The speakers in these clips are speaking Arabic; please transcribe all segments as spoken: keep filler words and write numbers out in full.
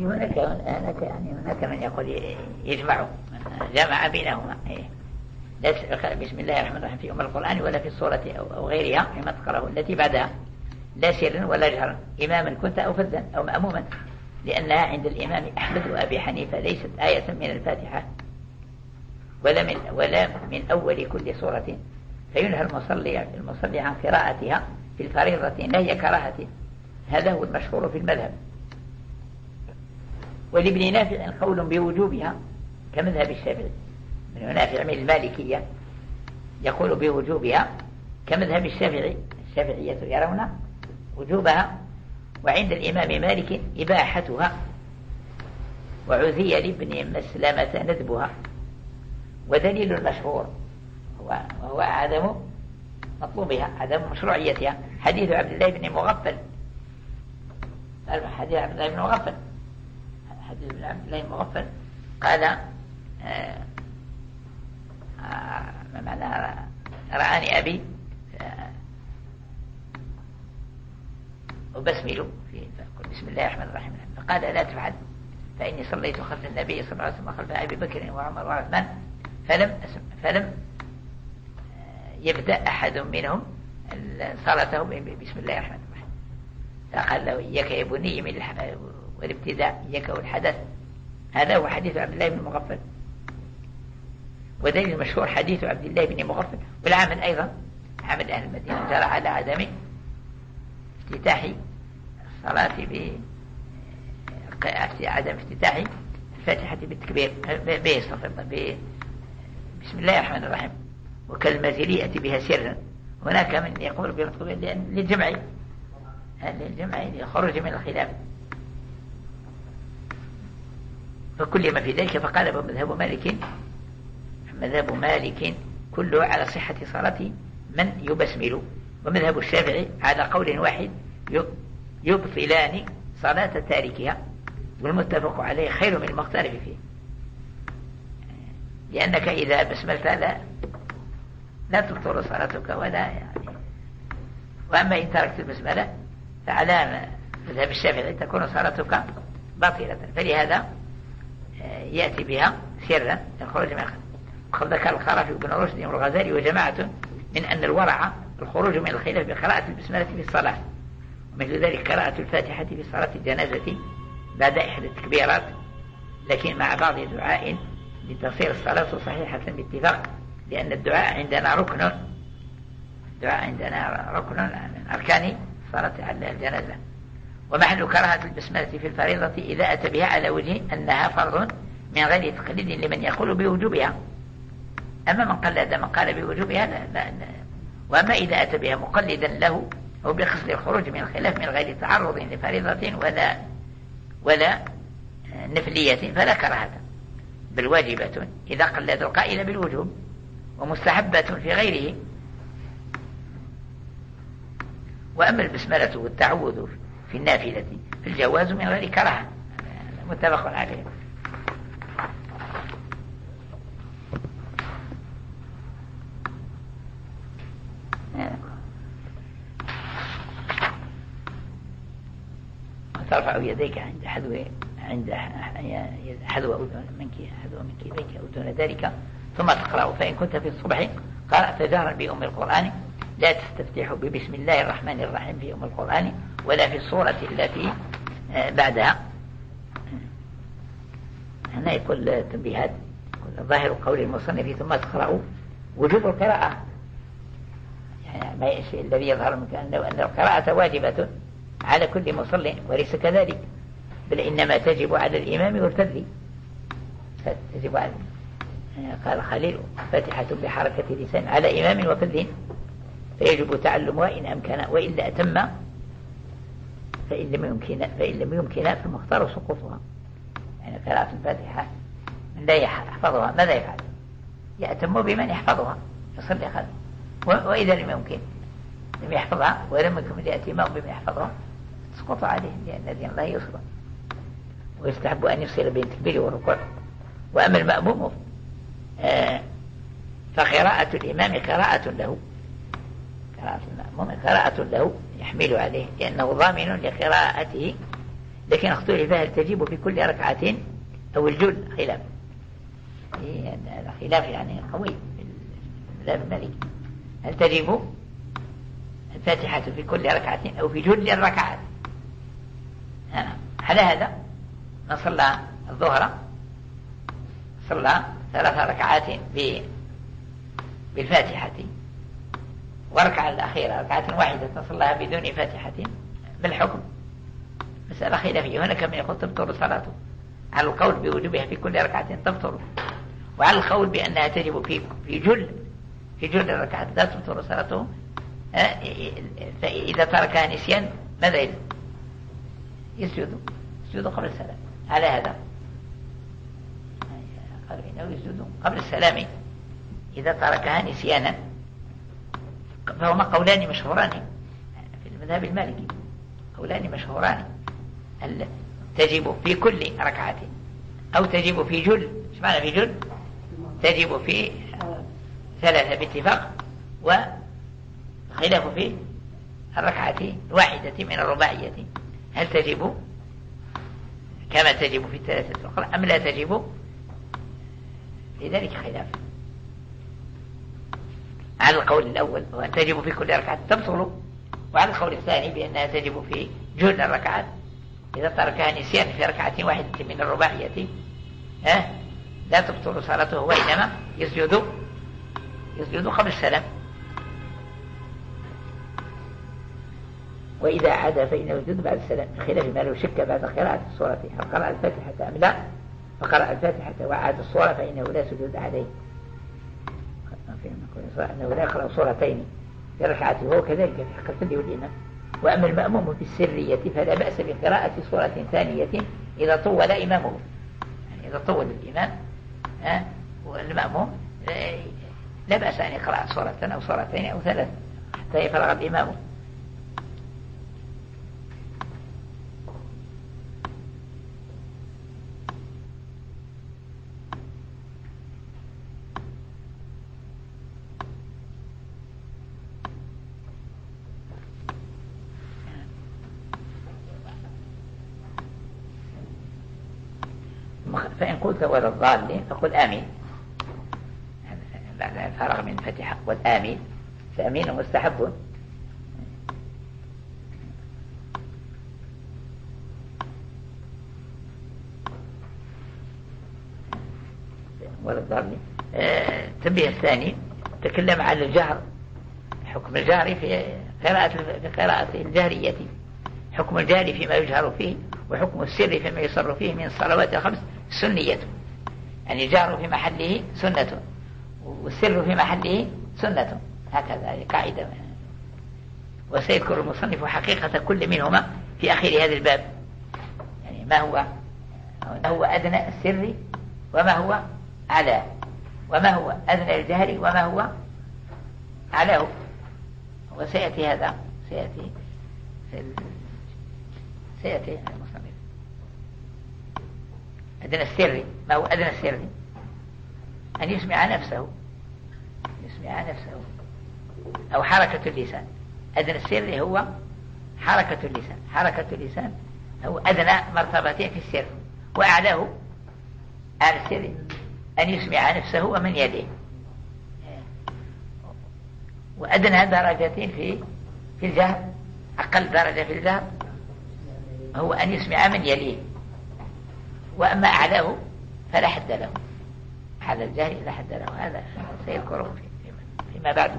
هناك هناك يعني هناك من يقول يجمع جمع بينهما. لا تقرأ بسم الله الرحمن الرحيم في أم القرآن ولا في السورة أو غيرها مما تقرأه التي بعدها، لا سرا ولا جهرا، إماما كنت أو فردا أو مأموما، لأنها عند الإمام أحمد وأبي حنيفة ليست آية من الفاتحة ولا من ولا من أول كل سورة، فينهى المصلي المصلي عن قراءتها في الفريضة لا هي كراهة. هذا هو المشهور في المذهب. ولابن نافع قول بوجوبها كمذهب الشافعي، من نافع من المالكية يقول بوجوبها كمذهب الشافعي، الشافعية يرون وجوبها، وعند الإمام مالك إباحتها، وعزي لابن مسلمة ندبها. ودليل المشهور وهو عدم مطلوبها، عدم مشروعيتها، حديث عبد الله بن مغفل، حديث عبد الله بن مغفل حديث عبد الله بن مغفل قال آه آه ما معنى رآني أبي وبسمله في بسم الله الرحمن الرحيم، فقال لا تفعل فإني صليت خلف النبي صلى الله عليه وسلم خلف أبي بكر وعمر وعثمان فلم فلم يبدأ أحد منهم صلاته بسم الله الرحمن الرحيم، فقال له إياك يا بني من والابتداء، إياك والحدث. هذا هو حديث عبد الله بن مغفل. ودليل المشهور حديث عبد الله بن مغفل. والعامل أيضا عامل أهل المدينة جرى على عدم افتتاح الصلاة بعدم افتتاح الفاتحة بالتكبير بسم الله الرحمن الرحيم، وكالمثل يأتي بها سرا. هناك من يقول بالتكبير للجمع للجمع لخروج من الخلاف، فكل ما في ذلك. فقال مذهب مالك مذهب مالك كله على صحة صلاة من يبسمل، ومذهب الشافعي على قول واحد يبطلان صلاة تاركها، والمتفق عليه خير من المختلف فيه، لأنك إذا بسملت لا لا تبطل صلاتك ولا يعني. وأما إن تركت البسملة فعلى مذهب الشافعي تكون صلاتك باطلة، فلهذا يأتي بها سرا الخروج من الخلاف. وقد ذكر الخرافي وابن رشد والغزالي وجماعة من أن الورع الخروج من الخلاف بقراءة البسملة في الصلاة، ومثل ذلك قراءة الفاتحة في صلاة الجنازة بعد إحدى التكبيرات، لكن مع بعض دعاء لتصير الصلاة صحيحة باتفاق، لأن الدعاء عندنا ركن الدعاء عندنا ركن من أركان الصلاة على الجنازة. ومحل كراهة البسملة في الفريضة إذا أتى بها على وجه أنها فرض من غير تقليد لمن يقول بوجوبها. أما من قلد من قال بوجوبها لا, لا, لا. وأما إذا أتى بها مقلدا له أو بقصد الخروج من الخلاف من غير تعرض لفريضة ولا ولا نفلية فلا كراهة، بل واجبة إذا قلد القائل بالوجوب، ومستحبة في غيره. وأما البسملة والتعوذ في النافلة في الجواز من غير كراهة، متفق عليه. ترفع يديك عند حذو عند حذو منك حذو منكبيك أو دون ذلك ثم تقرأ. فإن كنت في الصبح قرأت جهرا بأم القرآن لا تستفتح ببسم الله الرحمن الرحيم في أم القرآن ولا في الصورة التي بعدها. هنا يقول تنبيهات. ظاهر قول المصنف ثم تقرأ وجوب القراءة، يعني ما الشيء الذي يظهر منك أن القراءة واجبة على كل مصلي، وليس كذلك، بل إنما تجب على الإمام والفذ. تجب على قال خليل فاتحة بحركة لسان على إمام وفذ، فيجب تعلمها إن أمكن، وإلا أتم فإن لم يمكن فإن لم يمكن فالمختار سقوطها. يعني قراءة الفاتحة من لا يحفظها ماذا يفعل؟ يأتم بمن يحفظها يصلي خلف، وإذا لم يمكن لم يحفظها ولم يكن الاتمام بمن يحفظها تسقط عليه، لأن دين الله يصل، ويستحب أن يصل بين التكبير والركوع. وأما المأموم آه فقراءة الإمام قراءة له، قراءة المأموم قراءة له يحمل عليه، لأنه ضامن لقراءته لكن اختلف هل تجب في كل ركعة أو الجل، خلاف. هذا خلاف يعني قوي في المذهب المالكي، هل تجب الفاتحة في كل ركعة أو في جل الركعات. على هذا من صلى الظهر صلى ثلاث ركعات بالفاتحة، وركعة الأخيرة ركعة واحدة صلىها بدون فاتحة، بالحكم مسألة خلافية. هناك من يقول تبطل صلاته على القول بوجوبها في كل ركعة تبطل، وعلى القول بأنها تجب في في جل في جل الركعات لا تبطل صلاته. فإذا تركها نسيان ماذا يلزم؟ يسجد يسجد قبل السلام. على هذا قال إنه يسجد قبل السلام إذا تركها نسيانا، فهما قولان مشهوران في المذهب المالكي، قولان مشهوران، تجب في كل ركعة أو تجب في جل. ايش معنى في جل؟ تجب في ثلاثة باتفاق، وخلاف في الركعة الواحدة من الرباعية، هل تجب كما تجب في الثلاثة الأخرى أم لا تجب؟ لذلك خلاف. على القول الأول وأن تجب في كل ركعة تبطل، وعلى القول الثاني بأنها تجب في جل الركعات إذا تركها نسيان في ركعة واحدة من الرباعية أه؟ لا تبطل صلاته، وإنما يسجد يسجد قبل السلام. وإذا عاد فإنه يسجد بعد السلام، بخلاف ما لو شك بعد قراءة السورة هل قرأ الفاتحة أم لا، فقرأ الفاتحة وعاد السورة فإنه لا سجود عليه، أنه لا يقرأ سورتين في ركعته، وهو كذلك في حق الفرد والإمام. وأما المأموم في السرية فلا بأس بقراءة سورة ثانية إذا طول إمامه، يعني إذا طول الإمام أه؟ والمأموم لا بأس أن يقرأ سورة أو سورتين أو ثلاث حتى يفرغ الإمام. فإن قلت ولا الضالين فقل آمين بعد الفرغ من الفاتحة، قل آمين، فأمين مستحب. ولا الضالين. آه تنبيه الثاني تكلم على الجهر، حكم الجهر في قراءة في قراءة الجهرية، حكم الجهر فيما يجهر فيه، وحكم السر فيما يصر فيه من الصلوات الخمس سنية، يعني الجهر في محله سنة والسر في محله سنة، هكذا قاعدة. وسيذكر المصنف حقيقة كل منهما في آخر هذا الباب، يعني ما هو ما هو أدنى السر وما هو أعلاه، وما هو أدنى الجهر وما هو أعلاه، وسيأتي هذا سيأتي سيأتي المصنف. أدنى السر، ما هو أدنى السر؟ أن يسمع نفسه يسمع نفسه أو حركة اللسان. أدنى السر هو حركة اللسان، حركة اللسان هو أدنى مرتبتين في السر، وأعلاه أعلى السر أن يسمع نفسه ومن يليه، وأدنى درجتين في في الجهر، أقل درجة في الجهر هو أن يسمع من يليه، وأما أعلاه فلا حد له، على الجهل لا حد له، هذا سيذكره فيما بعد.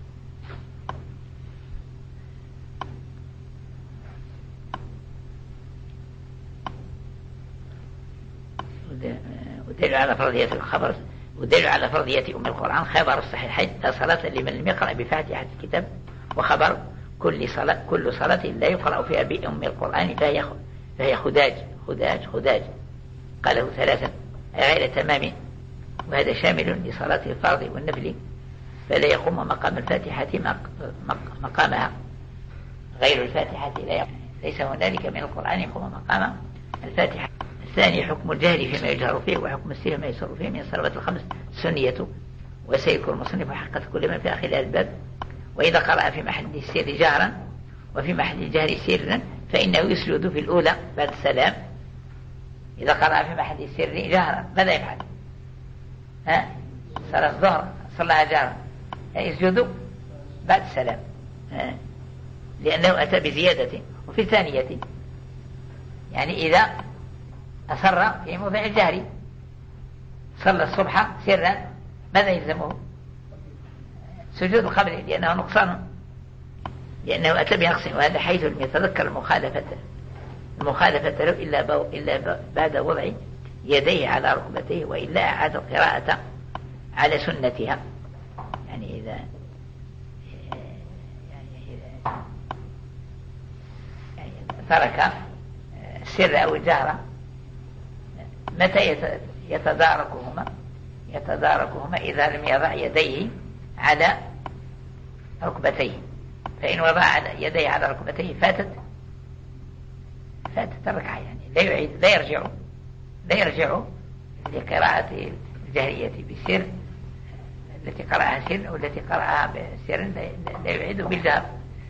ودليل على فرضية الخبر ودليل على فرضية أم القرآن خبر الصحيحين لا صلاة لمن لم يقرأ بفاتحة الكتاب، وخبر كل صلاة كل صلاة لا يقرأ فيها بأم القرآن فهي فهي خداج خداج خداج قاله ثلاثا غير تمام، وهذا شامل لصلاة الفرض والنفل، فلا يقوم مقام الفاتحة مقامها، غير الفاتحة لا يقوم. ليس هنالك من القرآن يقوم مقام الفاتحة. الثاني حكم الجهر فيما يجهر فيه، وحكم السر فيما يسر فيه من الصلوات الخمس سنية، وسيذكر المصنف حقة كل من في آخر الباب. وإذا قرأ في محل السر جهرا وفي محل الجهر سرا فإنه يسجد في الأولى بعد السلام إذا قرأ في محل السر جهرا. ماذا يفعل؟ ها؟ صلاة الظهر صلاها جهرا يسجد بعد السلام لأنه أتى بزيادة. وفي الثانية يعني إذا أسر في موضع الجهر صلى الصبح سرا ماذا يلزمه؟ سجود القبل لأنه نقصان، لأنه أتى بنقص. وهذا حيث لم يتذكر المخالفة المخالفة له إلا, إلا بعد وضع يديه على ركبتيه، وإلا أعاد القراءة على سنتها. يعني إذا يعني ترك السر أو الجهر متى يتداركهما؟ يتداركهما إذا لم يضع يديه على ركبتيه. فإن وضع يديه على ركبتيه فاتت فاتت الركعة، يعني لا يعيد لا يرجع لا يرجع لقراءة الجهرية بسر التي قرأها سر والتي قرأها بسر لا يعيد بالجهر.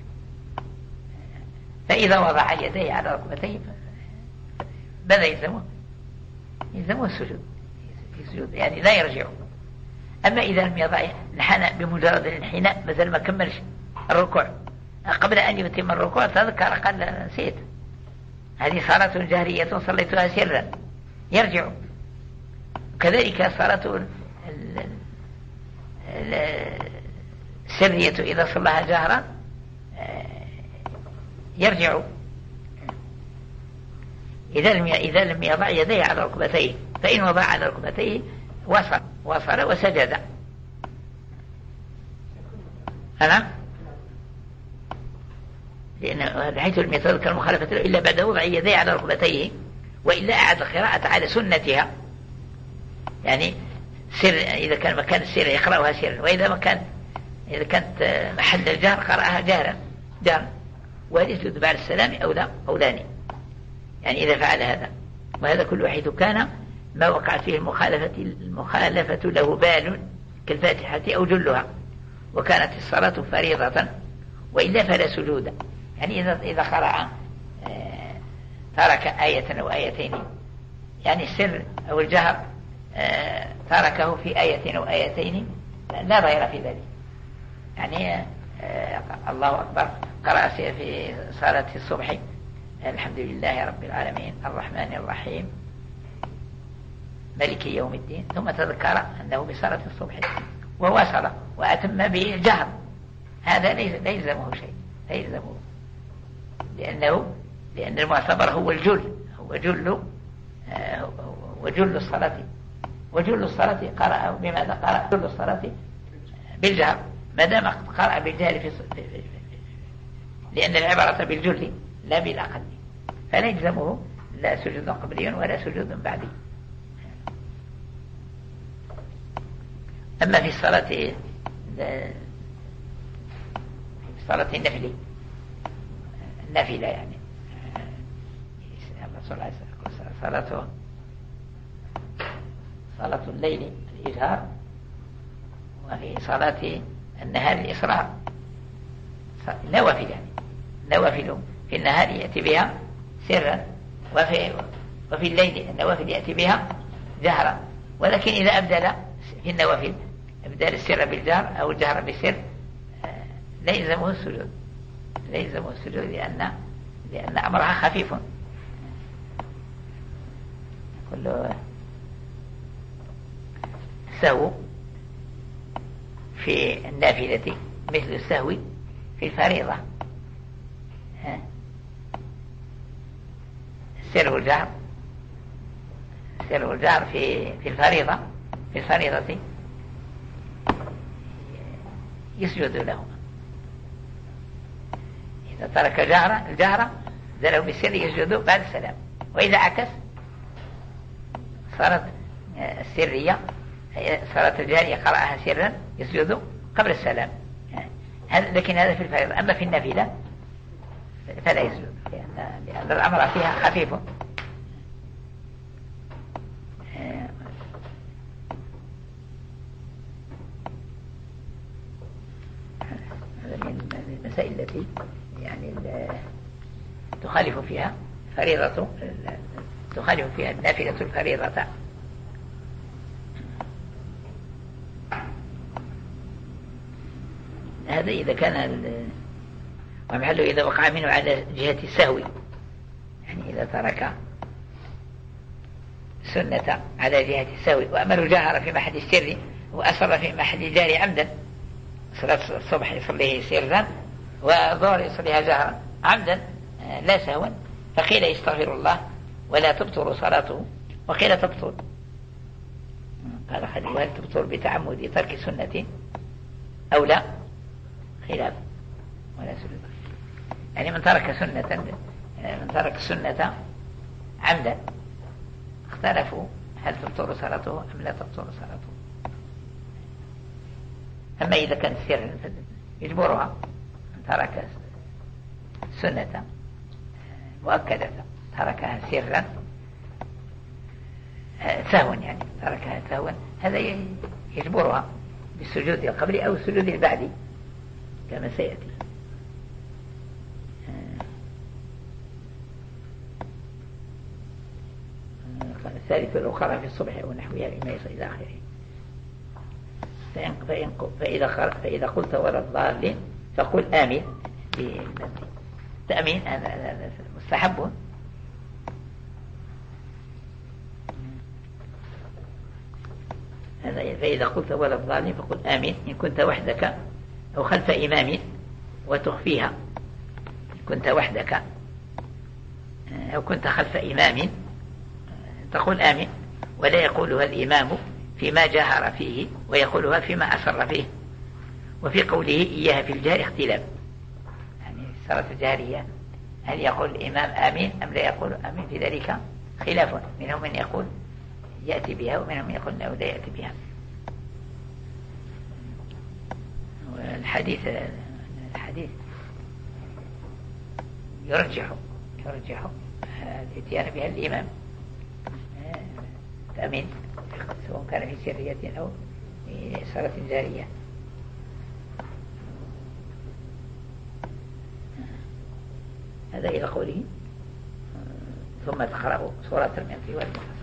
فإذا وضع يديه على ركبتيه ماذا يلزمه؟ يلزمه السجود السجود يعني لا يرجع. أما إذا لم يضع انحنى بمجرد الانحناء مثل ما كملش الركوع قبل أن يتم الركوع تذكر قال نسيت هذه صلاة جهرية صليتها سرا يرجع. كذلك صلاة السرية إذا صلىها جهرا يرجع إذا لم إذا لم يضع يديه على ركبتيه. فإن وضع على ركبتيه وصل وصل وسجد. أنا لأن بحيث لم يتذكر المخالفة له إلا بعد وضع يديه على ركبتيه، وإلا أعاد القراءة على سنتها. يعني سر إذا كان مكان السر يقرأها سرا، وإذا مكان إذا كانت محل الجهر قرأها جهرا جهرا. وهل يسجد بعد السلام أو لا أو لا يعني إذا فعل هذا. وهذا كل حيث كان ما وقعت فيه المخالفة المخالفة له بال كالفاتحة أو جلها، وكانت الصلاة فريضة، وإلا فلا سجود. يعني إذا إذا قرأ ترك آية أو آيتين، يعني السر أو الجهر تركه في آية أو آيتين لا ضير في ذلك. يعني الله أكبر قرأ في صلاة الصبح الحمد لله رب العالمين الرحمن الرحيم ملك يوم الدين، ثم تذكر أنه بصلاة الصبح ووصل وأتم بالجهر، هذا لا يلزمه شيء لا يلزمه، لأنه لأن المعتبر هو الجل هو جل وجل الصلاة وجل الصلاة قرأ بماذا؟ قرأ جل الصلاة بالجهر، ما دام قرأ بالجهر في لأن العبارة بالجل لا بالأقل، فلا يلزمه لا سجود قبلي ولا سجود بعدي. أما في الصلاة في صلاة النفل النافلة يعني صلاة صلاة الليل الإجهار، وفي صلاة النهار الإصرار نوافل، يعني نوافل في النهار يأتي بها سرا، وفي وفي الليل النوافل يأتي بها جهرا. ولكن إذا أبدل في النوافل أبدل السر بالجهر أو الجهر بالسر لا يلزمه السجود لا يلزمه السجود لأن لأن أمرها خفيف. كل سهو في النافلة مثل السهو في الفريضة، السر والجهر السر والجهر في في الفريضة في الفريضة يسجد له. إذا ترك جهر الجهر ذله بالسر يسجد بعد السلام، وإذا عكس صارت السرية صارت الجارية قرأها سرا يسجد قبل السلام. لكن هذا في الفريضة. أما في النافلة فلا يسجد لأن, لأن الأمر فيها خفيف. هذا من المسائل التي يعني تخالف فيها فريضة تخالف فيها النافلة الفريضة. هذا إذا كان ومحله إذا وقع منه على جهة السهو، يعني إذا ترك سنة على جهة السهو وأمر جهر في محل السر وأسر في محل الجار عمدا، صلاة الصبح يصليه سرا والظهر يصليها جهرا عمدا لا سهوا، فقيل يستغفر الله ولا تبطل صلاته، وقيل تبطل. قال خليل هل تبطل بتعمد ترك سنة أو لا؟ خلاف ولا سنة. يعني من ترك سنة من ترك سنة عمدا اختلفوا هل تبطل صلاته أم لا تبطل صلاته. أما إذا كان سرا يجبرها، من ترك سنة مؤكدة تركها سرا سهوا، يعني تركها سهوا، هذا يجبرها بالسجود القبلي أو السجود البعدي كما سيأتي. الثالث الأخرى في الصبح أو نحوها لما يصل إلى آخره. فإن فإذا, فإذا قلت ولا الضالين فقل آمين. تأمين هذا مستحب. هذا فإذا قلت ولا الضالين فقل آمين إن كنت وحدك أو خلف إمام وتخفيها. إن كنت وحدك أو كنت خلف إمام تقول آمين، ولا يقولها الإمام فيما جهر فيه ويقولها فيما أسر فيه. وفي قوله إياها في الجهر اختلاف، يعني صلاة الجهرية هل يقول الإمام آمين أم لا يقول آمين؟ في ذلك خلاف، منهم من يقول يأتي بها ومنهم من يقول لا يأتي بها. والحديث الحديث يرجح يرجح الاتيان بها الإمام تأمين، سواء كان في سرية أو في صلاة جارية. هذا إلى قوله ثم تقرأ سورة المنفي والمنفي.